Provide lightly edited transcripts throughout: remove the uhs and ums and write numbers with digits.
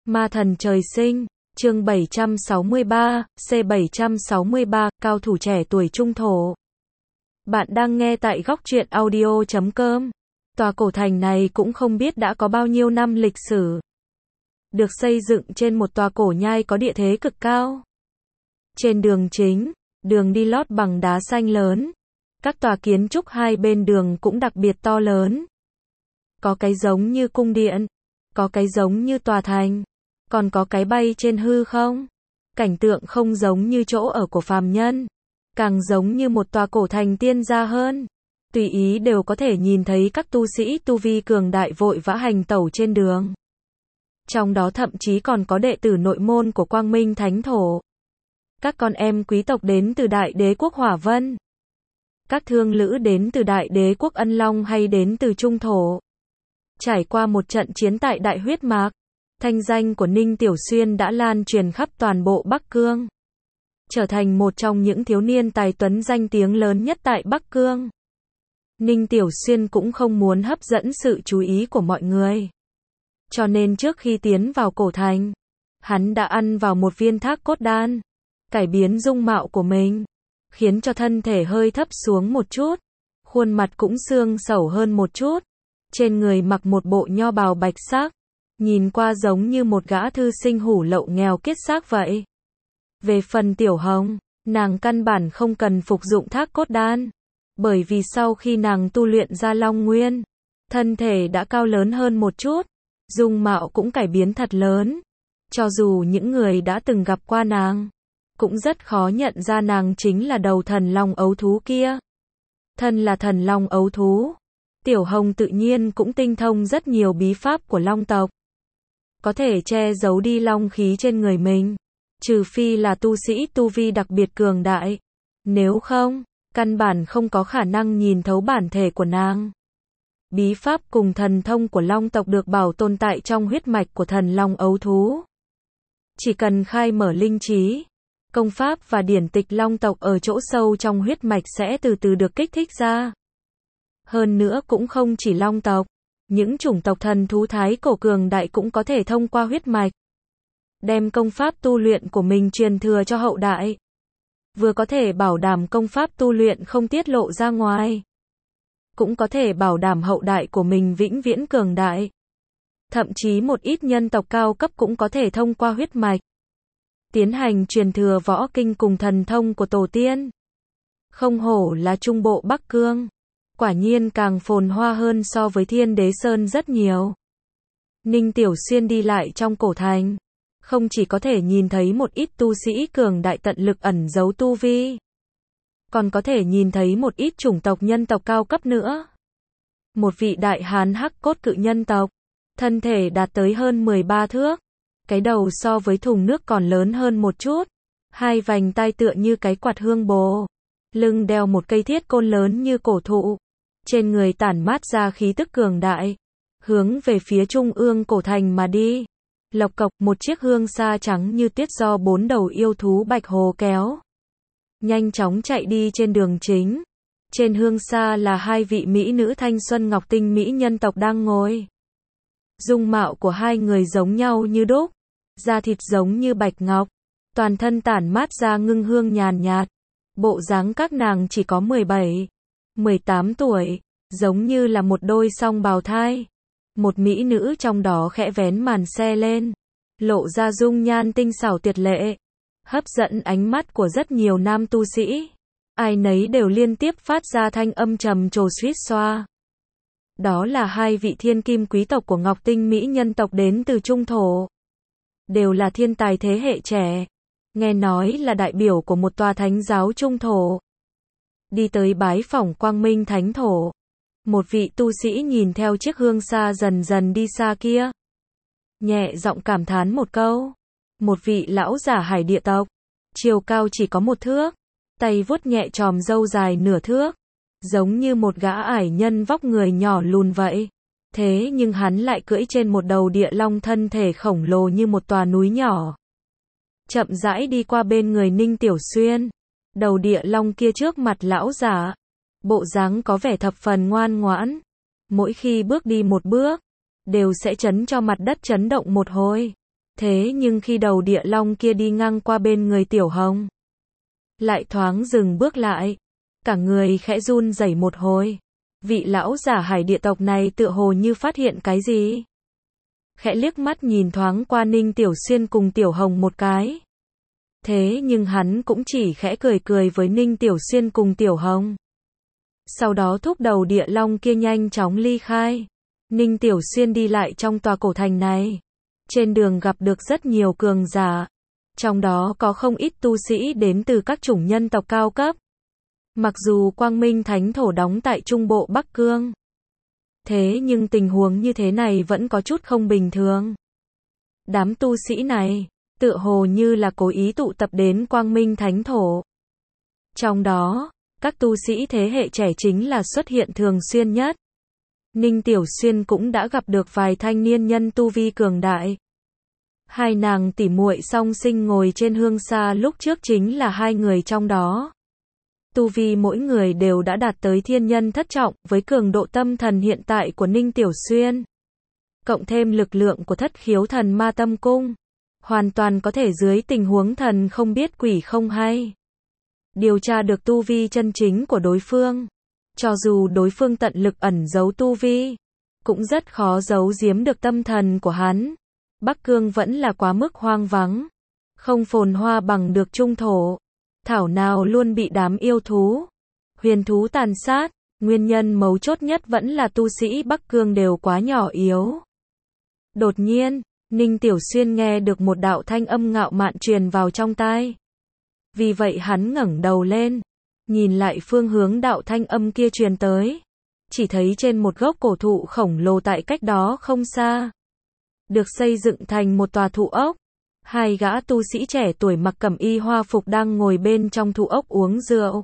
Ma thần trời sinh, chương 763, C763, cao thủ trẻ tuổi trung thổ. Bạn đang nghe tại góc truyện audio.com. Tòa cổ thành này cũng không biết đã có bao nhiêu năm lịch sử. Được xây dựng trên một tòa cổ nhai có địa thế cực cao. Trên đường chính, đường đi lót bằng đá xanh lớn. Các tòa kiến trúc hai bên đường cũng đặc biệt to lớn. Có cái giống như cung điện, có cái giống như tòa thành, còn có cái bay trên hư không. Cảnh tượng không giống như chỗ ở của phàm nhân, càng giống như một tòa cổ thành tiên gia hơn. Tùy ý đều có thể nhìn thấy các tu sĩ tu vi cường đại vội vã hành tẩu trên đường. Trong đó thậm chí còn có đệ tử nội môn của Quang Minh Thánh Thổ. Các con em quý tộc đến từ Đại Đế quốc Hỏa Vân. Các thương lữ đến từ Đại Đế quốc Ân Long hay đến từ Trung Thổ. Trải qua một trận chiến tại Đại Huyết Mạc, thanh danh của Ninh Tiểu Xuyên đã lan truyền khắp toàn bộ Bắc Cương. Trở thành một trong những thiếu niên tài tuấn danh tiếng lớn nhất tại Bắc Cương. Ninh Tiểu Xuyên cũng không muốn hấp dẫn sự chú ý của mọi người. Cho nên trước khi tiến vào cổ thành, hắn đã ăn vào một viên thác cốt đan, cải biến dung mạo của mình, khiến cho thân thể hơi thấp xuống một chút, khuôn mặt cũng xương xẩu hơn một chút. Trên người mặc một bộ nho bào bạch sắc, nhìn qua giống như một gã thư sinh hủ lậu nghèo kiết xác vậy. Về phần Tiểu Hồng, nàng căn bản không cần phục dụng thác cốt đan, bởi vì sau khi nàng tu luyện ra Long Nguyên, thân thể đã cao lớn hơn một chút, dung mạo cũng cải biến thật lớn. Cho dù những người đã từng gặp qua nàng, cũng rất khó nhận ra nàng chính là đầu thần long ấu thú kia. Thân là thần long ấu thú, Tiểu Hồng tự nhiên cũng tinh thông rất nhiều bí pháp của long tộc. Có thể che giấu đi long khí trên người mình, trừ phi là tu sĩ tu vi đặc biệt cường đại. Nếu không, căn bản không có khả năng nhìn thấu bản thể của nàng. Bí pháp cùng thần thông của long tộc được bảo tồn tại trong huyết mạch của thần long ấu thú. Chỉ cần khai mở linh trí, công pháp và điển tịch long tộc ở chỗ sâu trong huyết mạch sẽ từ từ được kích thích ra. Hơn nữa cũng không chỉ long tộc, những chủng tộc thần thú thái cổ cường đại cũng có thể thông qua huyết mạch đem công pháp tu luyện của mình truyền thừa cho hậu đại. Vừa có thể bảo đảm công pháp tu luyện không tiết lộ ra ngoài, cũng có thể bảo đảm hậu đại của mình vĩnh viễn cường đại. Thậm chí một ít nhân tộc cao cấp cũng có thể thông qua huyết mạch tiến hành truyền thừa võ kinh cùng thần thông của tổ tiên. Không hổ là trung bộ Bắc Cương, quả nhiên càng phồn hoa hơn so với Thiên Đế Sơn rất nhiều. Ninh Tiểu Xuyên đi lại trong cổ thành, không chỉ có thể nhìn thấy một ít tu sĩ cường đại tận lực ẩn giấu tu vi, còn có thể nhìn thấy một ít chủng tộc nhân tộc cao cấp nữa. Một vị đại hán hắc cốt cự nhân tộc, thân thể đạt tới hơn 13 thước, cái đầu so với thùng nước còn lớn hơn một chút, hai vành tai tựa như cái quạt hương bồ, lưng đeo một cây thiết côn lớn như cổ thụ, trên người tản mát ra khí tức cường đại, hướng về phía trung ương cổ thành mà đi. Lộc cộc, một chiếc hương xa trắng như tuyết do 4 đầu yêu thú bạch hồ kéo, nhanh chóng chạy đi trên đường chính. Trên hương xa là hai vị mỹ nữ thanh xuân ngọc tinh mỹ nhân tộc đang ngồi. Dung mạo của hai người giống nhau như đúc, da thịt giống như bạch ngọc, toàn thân tản mát ra ngưng hương nhàn nhạt. Bộ dáng các nàng chỉ có 17, 18 tuổi, giống như là một đôi song bào thai. Một mỹ nữ trong đó khẽ vén màn xe lên, lộ ra dung nhan tinh xảo tuyệt lệ, hấp dẫn ánh mắt của rất nhiều nam tu sĩ. Ai nấy đều liên tiếp phát ra thanh âm trầm trồ suýt xoa. Đó là hai vị thiên kim quý tộc của Ngọc Tinh mỹ nhân tộc đến từ Trung Thổ. Đều là thiên tài thế hệ trẻ. Nghe nói là đại biểu của một tòa thánh giáo Trung Thổ. Đi tới bái phỏng Quang Minh Thánh Thổ. Một vị tu sĩ nhìn theo chiếc hương xa dần dần đi xa kia, nhẹ giọng cảm thán một câu. Một vị lão giả hải địa tộc, chiều cao chỉ có 1 thước, tay vuốt nhẹ chòm râu dài nửa thước, giống như một gã ải nhân vóc người nhỏ lùn vậy. Thế nhưng hắn lại cưỡi trên một đầu địa long thân thể khổng lồ như một tòa núi nhỏ. Chậm rãi đi qua bên người Ninh Tiểu Xuyên. Đầu địa long kia trước mặt lão giả, bộ dáng có vẻ thập phần ngoan ngoãn. Mỗi khi bước đi một bước, đều sẽ chấn cho mặt đất chấn động một hồi. Thế nhưng khi đầu địa long kia đi ngang qua bên người Tiểu Hồng, lại thoáng dừng bước lại, cả người khẽ run rẩy một hồi. Vị lão giả hải địa tộc này tựa hồ như phát hiện cái gì. Khẽ liếc mắt nhìn thoáng qua Ninh Tiểu Xuyên cùng Tiểu Hồng một cái. Thế nhưng hắn cũng chỉ khẽ cười cười với Ninh Tiểu Xuyên cùng Tiểu Hồng. Sau đó thúc đầu địa long kia nhanh chóng ly khai. Ninh Tiểu Xuyên đi lại trong tòa cổ thành này. Trên đường gặp được rất nhiều cường giả. Trong đó có không ít tu sĩ đến từ các chủng nhân tộc cao cấp. Mặc dù Quang Minh Thánh Thổ đóng tại Trung Bộ Bắc Cương. Thế nhưng tình huống như thế này vẫn có chút không bình thường. Đám tu sĩ này, tựa hồ như là cố ý tụ tập đến Quang Minh Thánh Thổ. Trong đó, các tu sĩ thế hệ trẻ chính là xuất hiện thường xuyên nhất. Ninh Tiểu Xuyên cũng đã gặp được vài thanh niên nhân tu vi cường đại. Hai nàng tỉ muội song sinh ngồi trên hương xa lúc trước chính là hai người trong đó. Tu vi mỗi người đều đã đạt tới thiên nhân thất trọng, với cường độ tâm thần hiện tại của Ninh Tiểu Xuyên. Cộng thêm lực lượng của Thất Khiếu Thần Ma Tâm Cung. Hoàn toàn có thể dưới tình huống thần không biết quỷ không hay. Điều tra được tu vi chân chính của đối phương. Cho dù đối phương tận lực ẩn giấu tu vi, cũng rất khó giấu giếm được tâm thần của hắn. Bắc Cương vẫn là quá mức hoang vắng. Không phồn hoa bằng được trung thổ. Thảo nào luôn bị đám yêu thú, huyền thú tàn sát. Nguyên nhân mấu chốt nhất vẫn là tu sĩ Bắc Cương đều quá nhỏ yếu. Đột nhiên, Ninh Tiểu Xuyên nghe được một đạo thanh âm ngạo mạn truyền vào trong tai. Vì vậy hắn ngẩng đầu lên, nhìn lại phương hướng đạo thanh âm kia truyền tới. Chỉ thấy trên một gốc cổ thụ khổng lồ tại cách đó không xa, được xây dựng thành một tòa thụ ốc. Hai gã tu sĩ trẻ tuổi mặc cẩm y hoa phục đang ngồi bên trong thụ ốc uống rượu.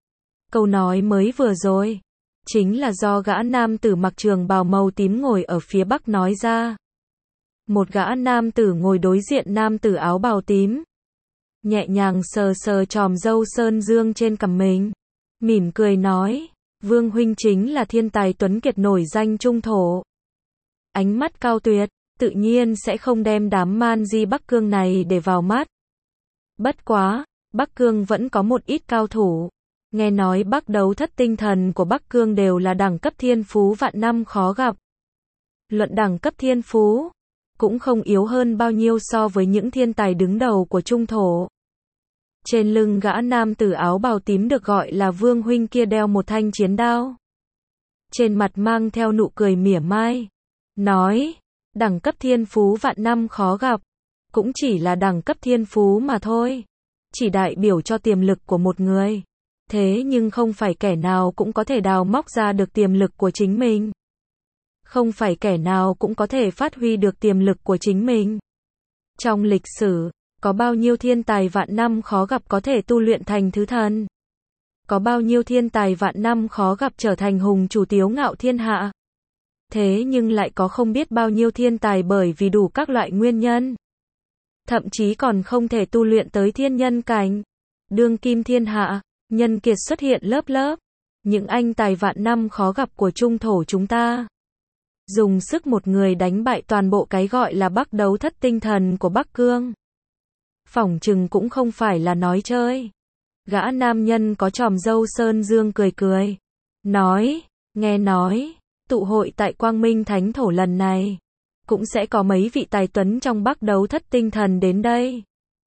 Câu nói mới vừa rồi, chính là do gã nam tử mặc trường bào màu tím ngồi ở phía bắc nói ra. Một gã nam tử ngồi đối diện nam tử áo bào tím. Nhẹ nhàng sờ sờ chòm râu sơn dương trên cằm mình. Mỉm cười nói, Vương huynh chính là thiên tài tuấn kiệt nổi danh trung thổ. Ánh mắt cao tuyệt, tự nhiên sẽ không đem đám man di Bắc Cương này để vào mắt. Bất quá, Bắc Cương vẫn có một ít cao thủ. Nghe nói Bắc đấu thất tinh thần của Bắc Cương đều là đẳng cấp thiên phú vạn năm khó gặp. Luận đẳng cấp thiên phú, cũng không yếu hơn bao nhiêu so với những thiên tài đứng đầu của trung thổ. Trên lưng gã nam tử áo bào tím được gọi là Vương huynh kia đeo một thanh chiến đao. Trên mặt mang theo nụ cười mỉa mai. Nói, đẳng cấp thiên phú vạn năm khó gặp. Cũng chỉ là đẳng cấp thiên phú mà thôi. Chỉ đại biểu cho tiềm lực của một người. Thế nhưng không phải kẻ nào cũng có thể đào móc ra được tiềm lực của chính mình. Không phải kẻ nào cũng có thể phát huy được tiềm lực của chính mình. Trong lịch sử, có bao nhiêu thiên tài vạn năm khó gặp có thể tu luyện thành thứ thần? Có bao nhiêu thiên tài vạn năm khó gặp trở thành hùng chủ tiếu ngạo thiên hạ? Thế nhưng lại có không biết bao nhiêu thiên tài bởi vì đủ các loại nguyên nhân. Thậm chí còn không thể tu luyện tới thiên nhân cảnh. Đương kim thiên hạ, nhân kiệt xuất hiện lớp lớp. Những anh tài vạn năm khó gặp của trung thổ chúng ta. Dùng sức một người đánh bại toàn bộ cái gọi là Bắc đấu thất tinh thần của Bắc Cương. Phỏng chừng cũng không phải là nói chơi. Gã nam nhân có chòm râu sơn dương cười cười. Nói, nghe nói, tụ hội tại Quang Minh Thánh Thổ lần này, cũng sẽ có mấy vị tài tuấn trong Bắc đấu thất tinh thần đến đây.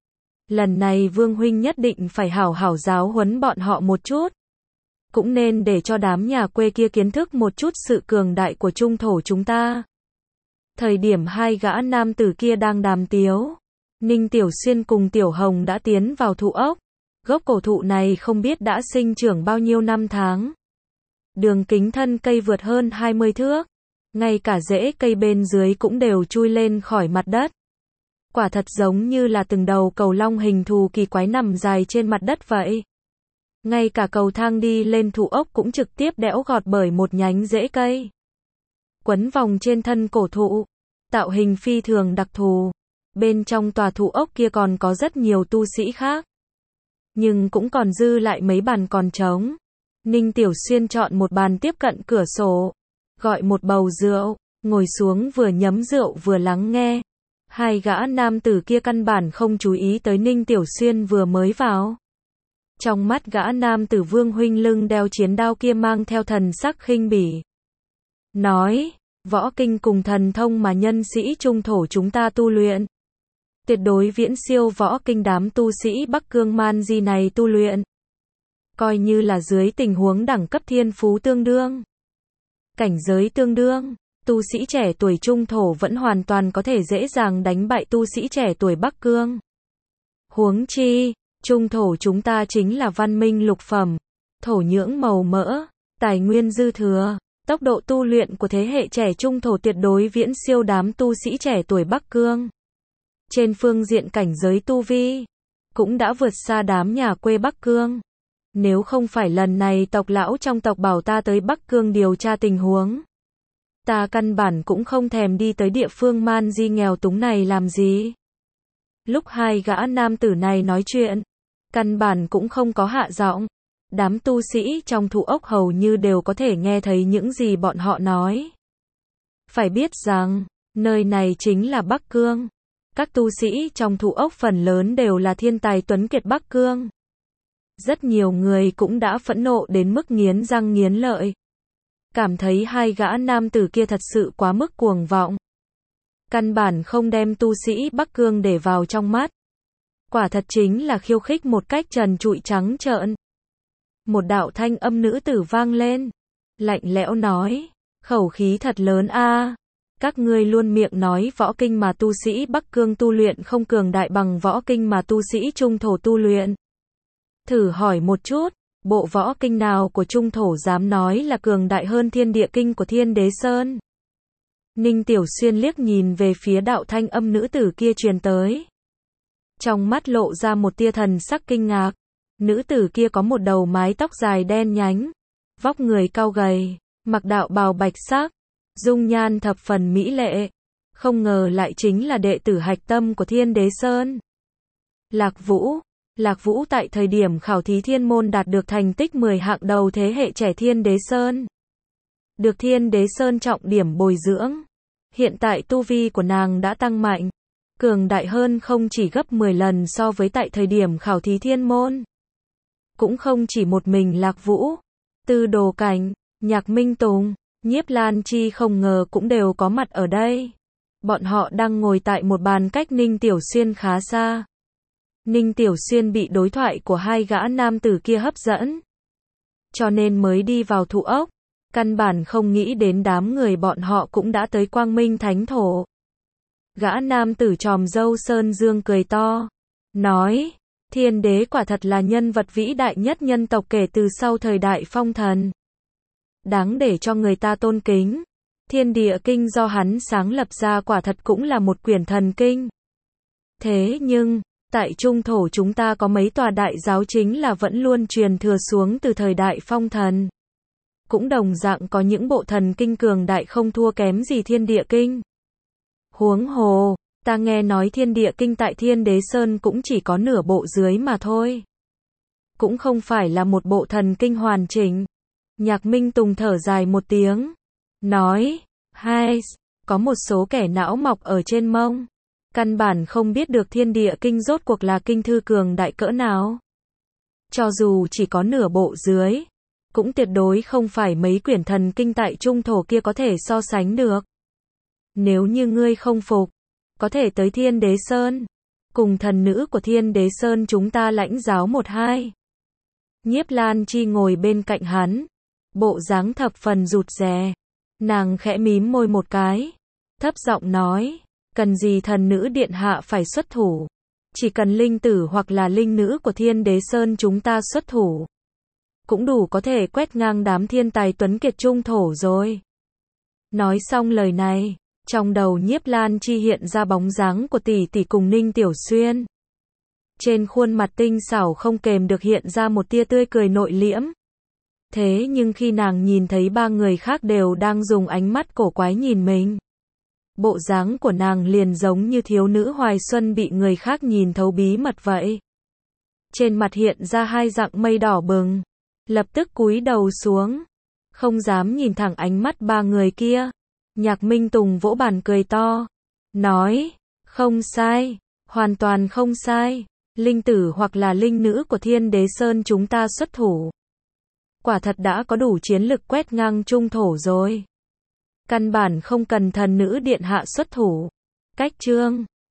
Lần này Vương huynh nhất định phải hảo hảo giáo huấn bọn họ một chút. Cũng nên để cho đám nhà quê kia kiến thức một chút sự cường đại của trung thổ chúng ta. Thời điểm hai gã nam tử kia đang đàm tiếu, Ninh Tiểu Xuyên cùng Tiểu Hồng đã tiến vào thụ ốc. Gốc cổ thụ này không biết đã sinh trưởng bao nhiêu năm tháng. Đường kính thân cây vượt hơn 20 thước. Ngay cả rễ cây bên dưới cũng đều chui lên khỏi mặt đất. Quả thật giống như là từng đầu cầu long hình thù kỳ quái nằm dài trên mặt đất vậy. Ngay cả cầu thang đi lên thụ ốc cũng trực tiếp đẽo gọt bởi một nhánh rễ cây. Quấn vòng trên thân cổ thụ. Tạo hình phi thường đặc thù. Bên trong tòa thụ ốc kia còn có rất nhiều tu sĩ khác. Nhưng cũng còn dư lại mấy bàn còn trống. Ninh Tiểu Xuyên chọn một bàn tiếp cận cửa sổ. Gọi một bầu rượu. Ngồi xuống vừa nhấm rượu vừa lắng nghe. Hai gã nam tử kia căn bản không chú ý tới Ninh Tiểu Xuyên vừa mới vào. Trong mắt gã nam tử Vương huynh lưng đeo chiến đao kia mang theo thần sắc khinh bỉ. Nói, võ kinh cùng thần thông mà nhân sĩ trung thổ chúng ta tu luyện. Tuyệt đối viễn siêu võ kinh đám tu sĩ Bắc Cương Man Di này tu luyện. Coi như là dưới tình huống đẳng cấp thiên phú tương đương. Cảnh giới tương đương, tu sĩ trẻ tuổi trung thổ vẫn hoàn toàn có thể dễ dàng đánh bại tu sĩ trẻ tuổi Bắc Cương. Huống chi, trung thổ chúng ta chính là văn minh lục phẩm, thổ nhưỡng màu mỡ, tài nguyên dư thừa, tốc độ tu luyện của thế hệ trẻ trung thổ tuyệt đối viễn siêu đám tu sĩ trẻ tuổi Bắc Cương. Trên phương diện cảnh giới tu vi, cũng đã vượt xa đám nhà quê Bắc Cương. Nếu không phải lần này tộc lão trong tộc bảo ta tới Bắc Cương điều tra tình huống, ta căn bản cũng không thèm đi tới địa phương Man Di nghèo túng này làm gì. Lúc hai gã nam tử này nói chuyện, căn bản cũng không có hạ giọng. Đám tu sĩ trong thụ ốc hầu như đều có thể nghe thấy những gì bọn họ nói. Phải biết rằng, nơi này chính là Bắc Cương. Các tu sĩ trong thụ ốc phần lớn đều là thiên tài tuấn kiệt Bắc Cương. Rất nhiều người cũng đã phẫn nộ đến mức nghiến răng nghiến lợi. Cảm thấy hai gã nam tử kia thật sự quá mức cuồng vọng. Căn bản không đem tu sĩ Bắc Cương để vào trong mắt. Quả thật chính là khiêu khích một cách trần trụi trắng trợn. Một đạo thanh âm nữ tử vang lên. Lạnh lẽo nói. Khẩu khí thật lớn a. Các ngươi luôn miệng nói võ kinh mà tu sĩ Bắc Cương tu luyện không cường đại bằng võ kinh mà tu sĩ Trung Thổ tu luyện. Thử hỏi một chút, bộ võ kinh nào của Trung Thổ dám nói là cường đại hơn Thiên Địa Kinh của Thiên Đế Sơn? Ninh Tiểu Xuyên liếc nhìn về phía đạo thanh âm nữ tử kia truyền tới. Trong mắt lộ ra một tia thần sắc kinh ngạc. Nữ tử kia có một đầu mái tóc dài đen nhánh, vóc người cao gầy, mặc đạo bào bạch sắc, dung nhan thập phần mỹ lệ. Không ngờ lại chính là đệ tử hạch tâm của Thiên Đế Sơn. Lạc Vũ. Lạc Vũ tại thời điểm khảo thí thiên môn đạt được thành tích 10 hạng đầu thế hệ trẻ Thiên Đế Sơn. Được Thiên Đế Sơn trọng điểm bồi dưỡng. Hiện tại tu vi của nàng đã tăng mạnh, cường đại hơn không chỉ gấp 10 lần so với tại thời điểm khảo thí thiên môn. Cũng không chỉ một mình Lạc Vũ, Tư Đồ Cảnh, Nhạc Minh Tùng, Nhiếp Lan Chi không ngờ cũng đều có mặt ở đây. Bọn họ đang ngồi tại một bàn cách Ninh Tiểu Xuyên khá xa. Ninh Tiểu Xuyên bị đối thoại của hai gã nam tử kia hấp dẫn, cho nên mới đi vào thụ ốc. Căn bản không nghĩ đến đám người bọn họ cũng đã tới Quang Minh Thánh Thổ. Gã nam tử tròm râu Sơn Dương cười to, nói, Thiên Đế quả thật là nhân vật vĩ đại nhất nhân tộc kể từ sau thời đại phong thần. Đáng để cho người ta tôn kính. Thiên Địa Kinh do hắn sáng lập ra quả thật cũng là một quyển thần kinh. Thế nhưng, tại Trung Thổ chúng ta có mấy tòa đại giáo chính là vẫn luôn truyền thừa xuống từ thời đại phong thần. Cũng đồng dạng có những bộ thần kinh cường đại không thua kém gì Thiên Địa Kinh. Huống hồ, ta nghe nói Thiên Địa Kinh tại Thiên Đế Sơn cũng chỉ có nửa bộ dưới mà thôi. Cũng không phải là một bộ thần kinh hoàn chỉnh. Nhạc Minh Tùng thở dài một tiếng, nói, hai, có một số kẻ não mọc ở trên mông. Căn bản không biết được Thiên Địa Kinh rốt cuộc là kinh thư cường đại cỡ nào. Cho dù chỉ có nửa bộ dưới, cũng tuyệt đối không phải mấy quyển thần kinh tại Trung Thổ kia có thể so sánh được. Nếu như ngươi không phục, có thể tới Thiên Đế Sơn, cùng thần nữ của Thiên Đế Sơn chúng ta lãnh giáo một hai. Nhiếp Lan Chi ngồi bên cạnh hắn, bộ dáng thập phần rụt rè. Nàng khẽ mím môi một cái, thấp giọng nói, cần gì thần nữ điện hạ phải xuất thủ. Chỉ cần linh tử hoặc là linh nữ của Thiên Đế Sơn chúng ta xuất thủ, cũng đủ có thể quét ngang đám thiên tài tuấn kiệt Trung Thổ rồi. Nói xong lời này, trong đầu Nhiếp Lan Chi hiện ra bóng dáng của tỷ tỷ cùng Ninh Tiểu Xuyên. Trên khuôn mặt tinh xảo không kềm được hiện ra một tia tươi cười nội liễm. Thế nhưng khi nàng nhìn thấy ba người khác đều đang dùng ánh mắt cổ quái nhìn mình, bộ dáng của nàng liền giống như thiếu nữ hoài xuân bị người khác nhìn thấu bí mật vậy. Trên mặt hiện ra hai dạng mây đỏ bừng, lập tức cúi đầu xuống, không dám nhìn thẳng ánh mắt ba người kia. Nhạc Minh Tùng vỗ bàn cười to, nói, Không sai, hoàn toàn không sai. Linh tử hoặc là linh nữ của Thiên Đế Sơn chúng ta xuất thủ. Quả thật đã có đủ chiến lực quét ngang trung thổ rồi. Căn bản không cần thần nữ điện hạ xuất thủ. Cách chương